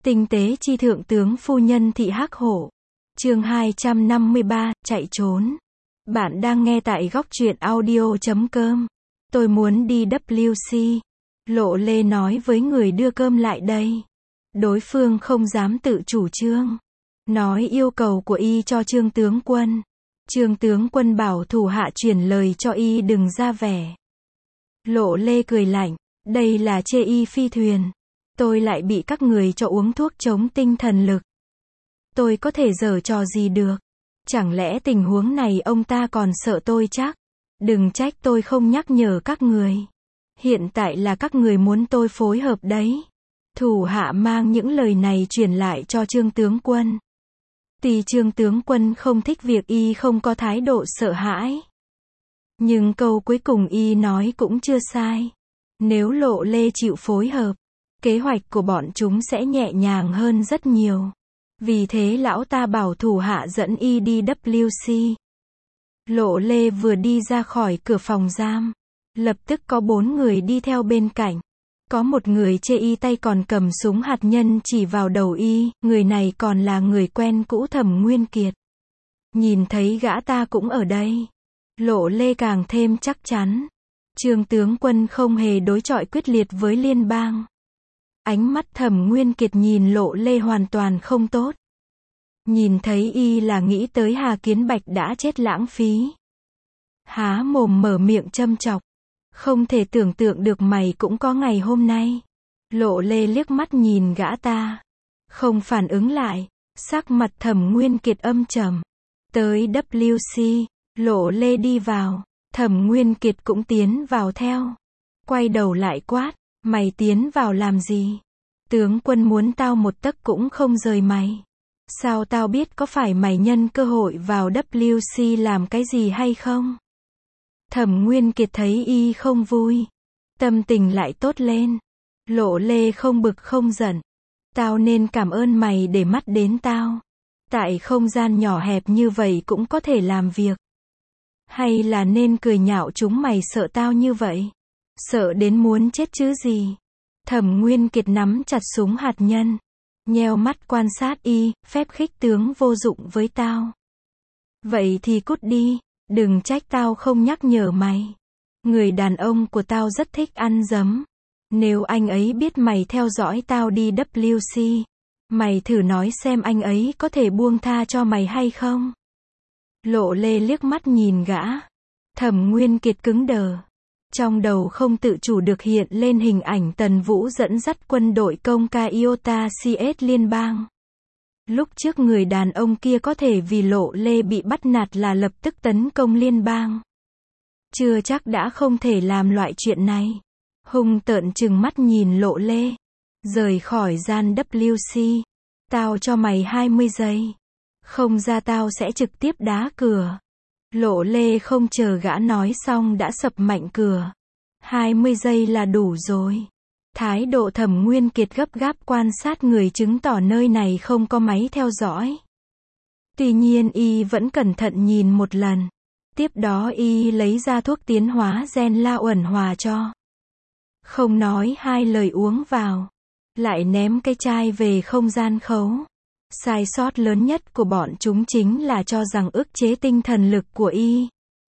Tinh tế chi thượng tướng phu nhân thị Hắc Hổ. Chương 253, chạy trốn. Bạn đang nghe tại góc truyện audio.com. Tôi muốn đi WC. Lộ Lê nói với người đưa cơm lại đây. Đối phương không dám tự chủ trương. Nói yêu cầu của y cho Trương tướng quân. Trương tướng quân bảo thủ hạ truyền lời cho y đừng ra vẻ. Lộ Lê cười lạnh, đây là chê y phi thuyền. Tôi lại bị các người cho uống thuốc chống tinh thần lực. Tôi có thể giở trò gì được? Chẳng lẽ tình huống này ông ta còn sợ tôi chắc? Đừng trách tôi không nhắc nhở các người. Hiện tại là các người muốn tôi phối hợp đấy. Thủ hạ mang những lời này truyền lại cho Trương tướng quân. Tuy Trương tướng quân không thích việc y không có thái độ sợ hãi. Nhưng câu cuối cùng y nói cũng chưa sai. Nếu Lộ Lê chịu phối hợp, kế hoạch của bọn chúng sẽ nhẹ nhàng hơn rất nhiều. Vì thế lão ta bảo thủ hạ dẫn y đi WC. Lộ Lê vừa đi ra khỏi cửa phòng giam, lập tức có 4 người đi theo bên cạnh. Có một người chê y tay còn cầm súng hạt nhân chỉ vào đầu y, người này còn là người quen cũ Thẩm Nguyên Kiệt. Nhìn thấy gã ta cũng ở đây, Lộ Lê càng thêm chắc chắn. Trương tướng quân không hề đối chọi quyết liệt với liên bang. Ánh mắt Thẩm Nguyên Kiệt nhìn Lộ Lê hoàn toàn không tốt. Nhìn thấy y là nghĩ tới Hà Kiến Bạch đã chết lãng phí. Há mồm mở miệng châm chọc. Không thể tưởng tượng được mày cũng có ngày hôm nay. Lộ Lê liếc mắt nhìn gã ta. Không phản ứng lại. Sắc mặt Thẩm Nguyên Kiệt âm trầm. Tới WC, Lộ Lê đi vào. Thẩm Nguyên Kiệt cũng tiến vào theo. Quay đầu lại quát. Mày tiến vào làm gì? Tướng quân muốn tao một tấc cũng không rời mày. Sao tao biết có phải mày nhân cơ hội vào WC làm cái gì hay không? Thẩm Nguyên Kiệt thấy y không vui. Tâm tình lại tốt lên. Lộ Lê không bực không giận. Tao nên cảm ơn mày để mắt đến tao. Tại không gian nhỏ hẹp như vậy cũng có thể làm việc. Hay là nên cười nhạo chúng mày sợ tao như vậy? Sợ đến muốn chết chứ gì? Thẩm Nguyên Kiệt nắm chặt súng hạt nhân. Nheo mắt quan sát y, phép khích tướng vô dụng với tao. Vậy thì cút đi, đừng trách tao không nhắc nhở mày. Người đàn ông của tao rất thích ăn dấm. Nếu anh ấy biết mày theo dõi tao đi WC, mày thử nói xem anh ấy có thể buông tha cho mày hay không? Lộ Lê liếc mắt nhìn gã. Thẩm Nguyên Kiệt cứng đờ. Trong đầu không tự chủ được hiện lên hình ảnh Tần Vũ dẫn dắt quân đội công ca Iota CS liên bang. Lúc trước người đàn ông kia có thể vì Lộ Lê bị bắt nạt là lập tức tấn công liên bang. Chưa chắc đã không thể làm loại chuyện này. Hung tợn trừng mắt nhìn Lộ Lê. Rời khỏi gian WC. Tao cho mày 20 giây. Không ra tao sẽ trực tiếp đá cửa. Lộ Lê không chờ gã nói xong đã sập mạnh cửa. 20 giây là đủ rồi. Thái độ Thẩm Nguyên Kiệt gấp gáp quan sát người chứng tỏ nơi này không có máy theo dõi. Tuy nhiên y vẫn cẩn thận nhìn một lần. Tiếp đó y lấy ra thuốc tiến hóa gen La Uẩn Hòa cho. Không nói hai lời uống vào. Lại ném cái chai về không gian khấu. Sai sót lớn nhất của bọn chúng chính là cho rằng ức chế tinh thần lực của y.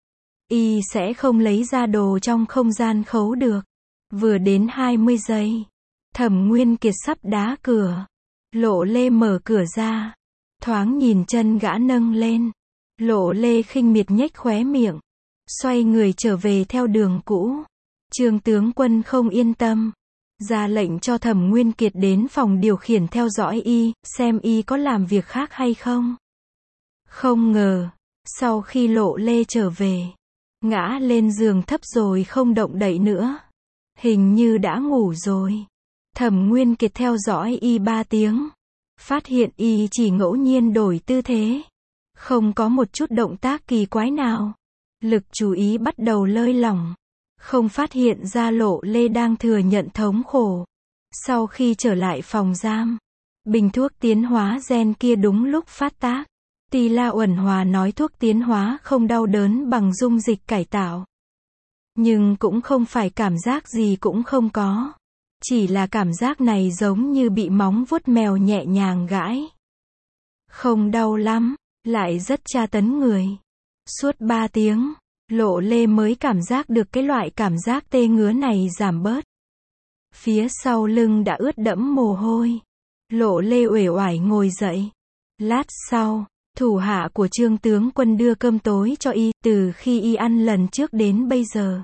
Y sẽ không lấy ra đồ trong không gian khấu được. Vừa đến 20 giây. Thẩm Nguyên Kiệt sắp đá cửa. Lộ Lê mở cửa ra. Thoáng nhìn chân gã nâng lên. Lộ Lê khinh miệt nhếch khóe miệng. Xoay người trở về theo đường cũ. Trương tướng quân không yên tâm. Ra lệnh cho Thẩm Nguyên Kiệt đến phòng điều khiển theo dõi y, xem y có làm việc khác hay không. Không ngờ, sau khi Lộ Lê trở về, ngã lên giường thấp rồi không động đậy nữa. Hình như đã ngủ rồi. Thẩm Nguyên Kiệt theo dõi y 3 tiếng. Phát hiện y chỉ ngẫu nhiên đổi tư thế. Không có một chút động tác kỳ quái nào. Lực chú ý bắt đầu lơi lỏng. Không phát hiện ra Lộ Lê đang thừa nhận thống khổ. Sau khi trở lại phòng giam, bình thuốc tiến hóa gen kia đúng lúc phát tác. Tuy La Uẩn Hòa nói thuốc tiến hóa không đau đớn bằng dung dịch cải tạo. Nhưng cũng không phải cảm giác gì cũng không có. Chỉ là cảm giác này giống như bị móng vuốt mèo nhẹ nhàng gãi. Không đau lắm, lại rất tra tấn người. Suốt 3 tiếng, Lộ Lê mới cảm giác được cái loại cảm giác tê ngứa này giảm bớt. Phía sau lưng đã ướt đẫm mồ hôi. Lộ Lê uể oải ngồi dậy. Lát sau, thủ hạ của Trương tướng quân đưa cơm tối cho y, từ khi y ăn lần trước đến bây giờ.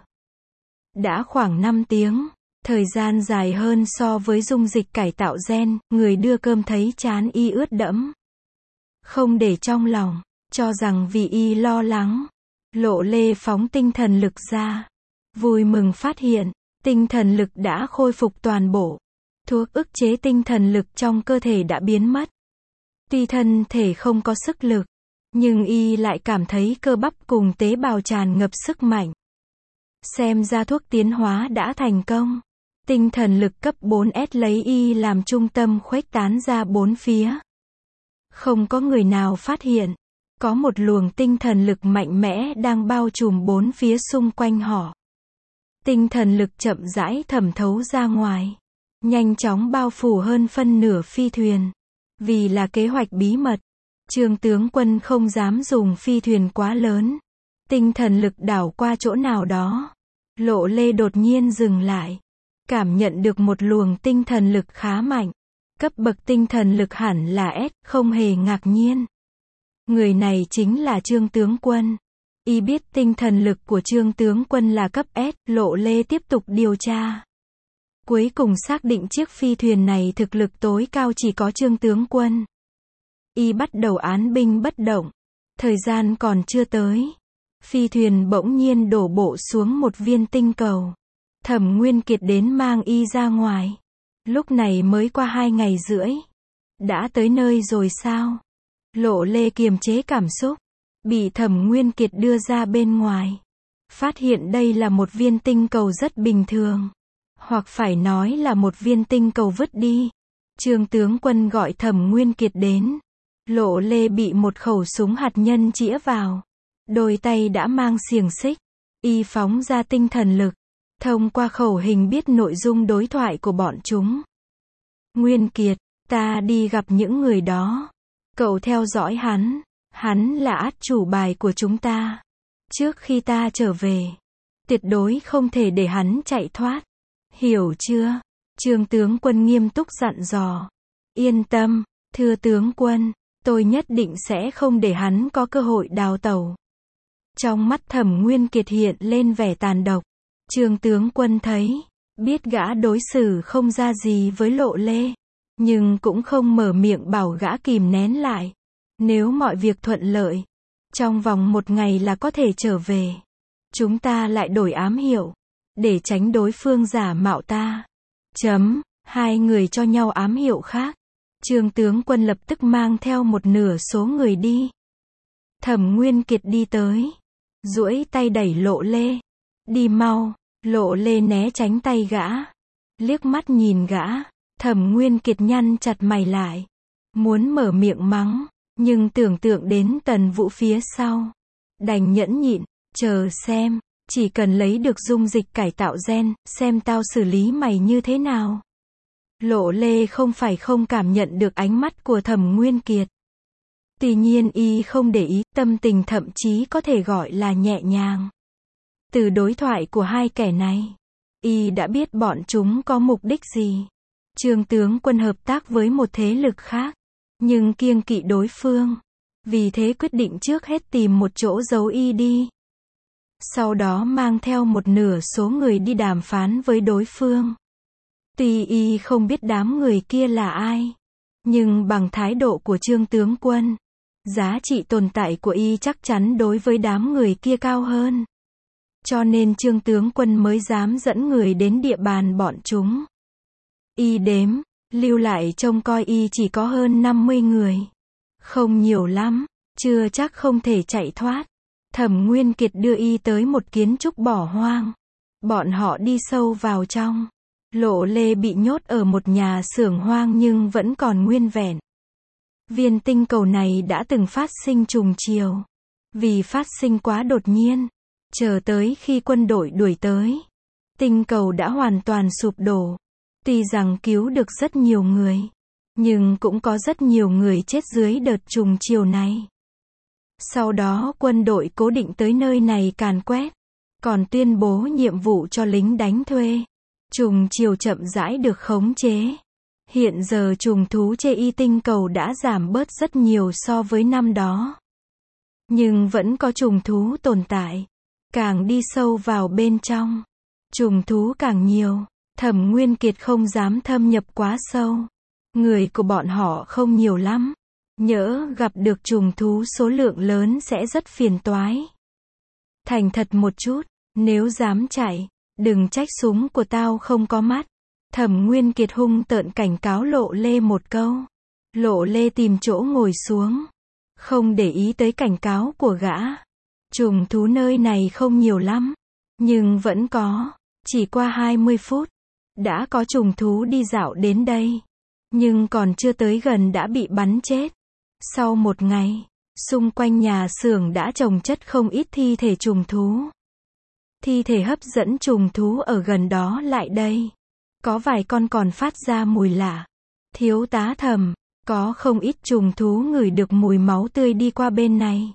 Đã khoảng 5 tiếng, thời gian dài hơn so với dung dịch cải tạo gen, người đưa cơm thấy trán y ướt đẫm. Không để trong lòng, cho rằng vì y lo lắng. Lộ Lê phóng tinh thần lực ra. Vui mừng phát hiện, tinh thần lực đã khôi phục toàn bộ. Thuốc ức chế tinh thần lực trong cơ thể đã biến mất. Tuy thân thể không có sức lực, nhưng y lại cảm thấy cơ bắp cùng tế bào tràn ngập sức mạnh. Xem ra thuốc tiến hóa đã thành công. Tinh thần lực cấp 4S lấy y làm trung tâm khuếch tán ra bốn phía. Không có người nào phát hiện, có một luồng tinh thần lực mạnh mẽ đang bao trùm bốn phía xung quanh họ. Tinh thần lực chậm rãi thẩm thấu ra ngoài, nhanh chóng bao phủ hơn phân nửa phi thuyền. Vì là kế hoạch bí mật, Trương tướng quân không dám dùng phi thuyền quá lớn. Tinh thần lực đảo qua chỗ nào đó. Lộ Lê đột nhiên dừng lại. Cảm nhận được một luồng tinh thần lực khá mạnh. Cấp bậc tinh thần lực hẳn là S, không hề ngạc nhiên. Người này chính là Trương tướng quân. Y biết tinh thần lực của Trương tướng quân là cấp S, Lộ Lê tiếp tục điều tra. Cuối cùng xác định chiếc phi thuyền này thực lực tối cao chỉ có Trương tướng quân. Y bắt đầu án binh bất động. Thời gian còn chưa tới. Phi thuyền bỗng nhiên đổ bộ xuống một viên tinh cầu. Thẩm Nguyên Kiệt đến mang y ra ngoài. Lúc này mới qua 2 ngày rưỡi. Đã tới nơi rồi sao? Lộ Lê kiềm chế cảm xúc. Bị Thẩm Nguyên Kiệt đưa ra bên ngoài. Phát hiện đây là một viên tinh cầu rất bình thường. Hoặc phải nói là một viên tinh cầu vứt đi. Trương tướng quân gọi Thẩm Nguyên Kiệt đến. Lộ Lê bị một khẩu súng hạt nhân chĩa vào. Đôi tay đã mang xiềng xích. Y phóng ra tinh thần lực. Thông qua khẩu hình biết nội dung đối thoại của bọn chúng. Nguyên Kiệt, ta đi gặp những người đó. Cậu theo dõi hắn. Hắn là át chủ bài của chúng ta. Trước khi ta trở về, tuyệt đối không thể để hắn chạy thoát. Hiểu chưa? Trương tướng quân nghiêm túc dặn dò. Yên tâm, thưa tướng quân, tôi nhất định sẽ không để hắn có cơ hội đào tẩu. Trong mắt Thẩm Nguyên Kiệt hiện lên vẻ tàn độc. Trương tướng quân thấy, biết gã đối xử không ra gì với Lộ Lê, nhưng cũng không mở miệng bảo gã kìm nén lại. Nếu mọi việc thuận lợi, trong vòng 1 ngày là có thể trở về. Chúng ta lại đổi ám hiệu, để tránh đối phương giả mạo ta. Hai người cho nhau ám hiệu khác. Trương tướng quân lập tức mang theo một nửa số người đi. Thẩm Nguyên Kiệt đi tới, duỗi tay đẩy Lộ Lê. Đi mau. Lộ Lê né tránh tay gã. Liếc mắt nhìn gã. Thẩm Nguyên Kiệt nhăn chặt mày lại. Muốn mở miệng mắng, nhưng tưởng tượng đến Tần Vũ phía sau. Đành nhẫn nhịn, chờ xem. Chỉ cần lấy được dung dịch cải tạo gen, xem tao xử lý mày như thế nào. Lộ Lê không phải không cảm nhận được ánh mắt của Thẩm Nguyên Kiệt. Tuy nhiên y không để ý, tâm tình thậm chí có thể gọi là nhẹ nhàng. Từ đối thoại của hai kẻ này, y đã biết bọn chúng có mục đích gì. Trương tướng quân hợp tác với một thế lực khác, nhưng kiêng kỵ đối phương. Vì thế quyết định trước hết tìm một chỗ giấu y đi. Sau đó mang theo một nửa số người đi đàm phán với đối phương. Tuy y không biết đám người kia là ai, nhưng bằng thái độ của Trương tướng quân, giá trị tồn tại của y chắc chắn đối với đám người kia cao hơn. Cho nên Trương tướng quân mới dám dẫn người đến địa bàn bọn chúng. Y đếm, lưu lại trông coi y chỉ có hơn 50 người. Không nhiều lắm, chưa chắc không thể chạy thoát. Thẩm Nguyên Kiệt đưa y tới một kiến trúc bỏ hoang. Bọn họ đi sâu vào trong. Lộ Lê bị nhốt ở một nhà xưởng hoang nhưng vẫn còn nguyên vẹn. Viên tinh cầu này đã từng phát sinh trùng chiều. Vì phát sinh quá đột nhiên, chờ tới khi quân đội đuổi tới, tinh cầu đã hoàn toàn sụp đổ. Tuy rằng cứu được rất nhiều người, nhưng cũng có rất nhiều người chết dưới đợt trùng chiều này. Sau đó quân đội cố định tới nơi này càn quét, còn tuyên bố nhiệm vụ cho lính đánh thuê. Trùng chiều chậm rãi được khống chế. Hiện giờ trùng thú trên y tinh cầu đã giảm bớt rất nhiều so với năm đó. Nhưng vẫn có trùng thú tồn tại. Càng đi sâu vào bên trong, trùng thú càng nhiều. Thẩm Nguyên Kiệt không dám thâm nhập quá sâu. Người của bọn họ không nhiều lắm. Nhỡ gặp được trùng thú số lượng lớn sẽ rất phiền toái. Thành thật một chút, nếu dám chạy, đừng trách súng của tao không có mắt. Thẩm Nguyên Kiệt hung tợn cảnh cáo Lộ Lê một câu. Lộ Lê tìm chỗ ngồi xuống, không để ý tới cảnh cáo của gã. Trùng thú nơi này không nhiều lắm, nhưng vẫn có. Chỉ qua 20 phút, đã có trùng thú đi dạo đến đây. Nhưng còn chưa tới gần đã bị bắn chết. Sau một ngày, xung quanh nhà xưởng đã chồng chất không ít thi thể trùng thú. Thi thể hấp dẫn trùng thú ở gần đó lại đây. Có vài con còn phát ra mùi lạ. Thiếu tá Thẩm, có không ít trùng thú ngửi được mùi máu tươi đi qua bên này.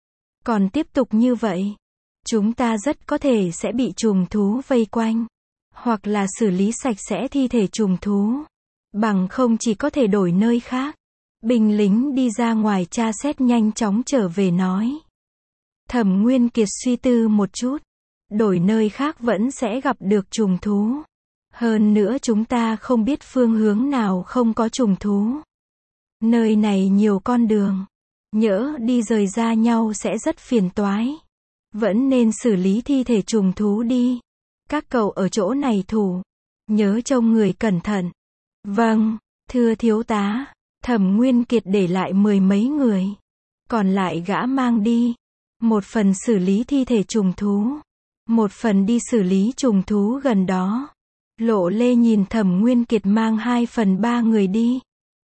Còn tiếp tục như vậy, chúng ta rất có thể sẽ bị trùng thú vây quanh. Hoặc là xử lý sạch sẽ thi thể trùng thú. Bằng không chỉ có thể đổi nơi khác. Binh lính đi ra ngoài tra xét nhanh chóng trở về nói. Thẩm Nguyên Kiệt suy tư một chút. Đổi nơi khác vẫn sẽ gặp được trùng thú. Hơn nữa chúng ta không biết phương hướng nào không có trùng thú. Nơi này nhiều con đường. Nhỡ đi rời ra nhau sẽ rất phiền toái. Vẫn nên xử lý thi thể trùng thú đi. Các cậu ở chỗ này thủ. Nhớ trông người cẩn thận. Vâng, thưa thiếu tá. Thẩm Nguyên Kiệt để lại 10 mấy người. Còn lại gã mang đi. Một phần xử lý thi thể trùng thú. Một phần đi xử lý trùng thú gần đó. Lộ Lê nhìn Thẩm Nguyên Kiệt mang 2/3 người đi.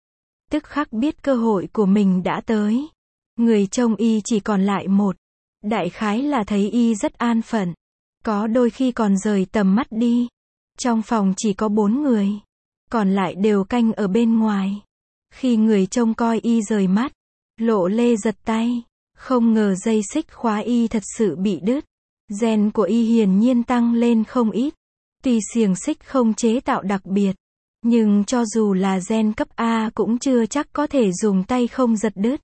Tức khắc biết cơ hội của mình đã tới. Người trông y chỉ còn lại một. Đại khái là thấy y rất an phận. Có đôi khi còn rời tầm mắt đi. Trong phòng chỉ có 4 người. Còn lại đều canh ở bên ngoài. Khi người trông coi y rời mắt, Lộ Lê giật tay. Không ngờ dây xích khóa y thật sự bị đứt. Gen của y hiển nhiên tăng lên không ít. Tuy xiềng xích không chế tạo đặc biệt, nhưng cho dù là gen cấp A cũng chưa chắc có thể dùng tay không giật đứt.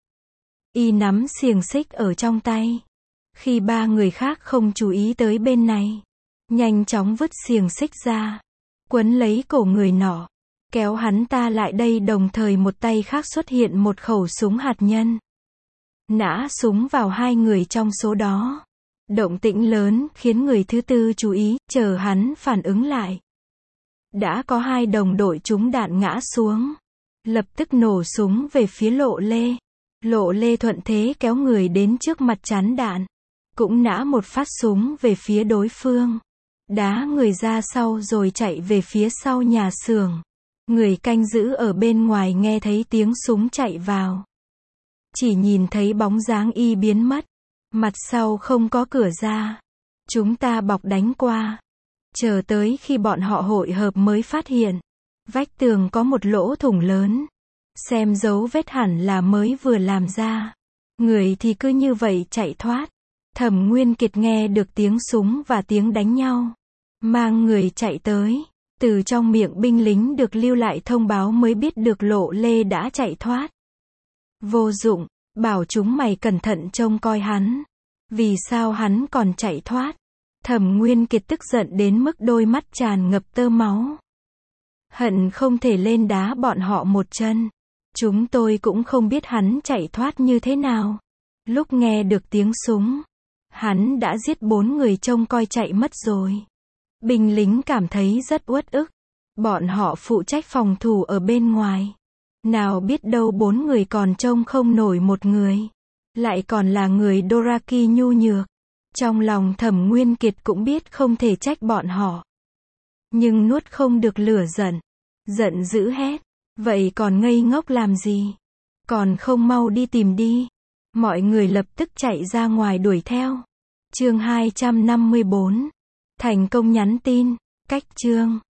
Y nắm xiềng xích ở trong tay. Khi 3 người khác không chú ý tới bên này, nhanh chóng vứt xiềng xích ra, quấn lấy cổ người nọ, kéo hắn ta lại đây, đồng thời một tay khác xuất hiện một khẩu súng hạt nhân. Nã súng vào 2 người trong số đó. Động tĩnh lớn khiến người thứ tư chú ý, chờ hắn phản ứng lại. Đã có 2 đồng đội trúng đạn ngã xuống. Lập tức nổ súng về phía Lộ Lê. Lộ Lê thuận thế kéo người đến trước mặt chắn đạn. Cũng nã một phát súng về phía đối phương. Đá người ra sau rồi chạy về phía sau nhà xưởng. Người canh giữ ở bên ngoài nghe thấy tiếng súng chạy vào. Chỉ nhìn thấy bóng dáng y biến mất. Mặt sau không có cửa ra. Chúng ta bọc đánh qua. Chờ tới khi bọn họ hội hợp mới phát hiện. Vách tường có một lỗ thủng lớn. Xem dấu vết hẳn là mới vừa làm ra. Người thì cứ như vậy chạy thoát. Thẩm Nguyên Kiệt nghe được tiếng súng và tiếng đánh nhau. Mang người chạy tới. Từ trong miệng binh lính được lưu lại thông báo mới biết được Lộ Lê đã chạy thoát. Vô dụng, bảo chúng mày cẩn thận trông coi hắn. Vì sao hắn còn chạy thoát? Thẩm Nguyên Kiệt tức giận đến mức đôi mắt tràn ngập tơ máu. Hận không thể lên đá bọn họ một chân. Chúng tôi cũng không biết hắn chạy thoát như thế nào. Lúc nghe được tiếng súng, hắn đã giết 4 người trông coi chạy mất rồi. Binh lính cảm thấy rất uất ức. Bọn họ phụ trách phòng thủ ở bên ngoài. Nào biết đâu 4 người còn trông không nổi một người. Lại còn là người Doraki nhu nhược. Trong lòng Thẩm Nguyên Kiệt cũng biết không thể trách bọn họ. Nhưng nuốt không được lửa giận. Giận dữ hét. Vậy còn ngây ngốc làm gì? Còn không mau đi tìm đi. Mọi người lập tức chạy ra ngoài đuổi theo. Chương 254. Thành công nhắn tin. Cách chương.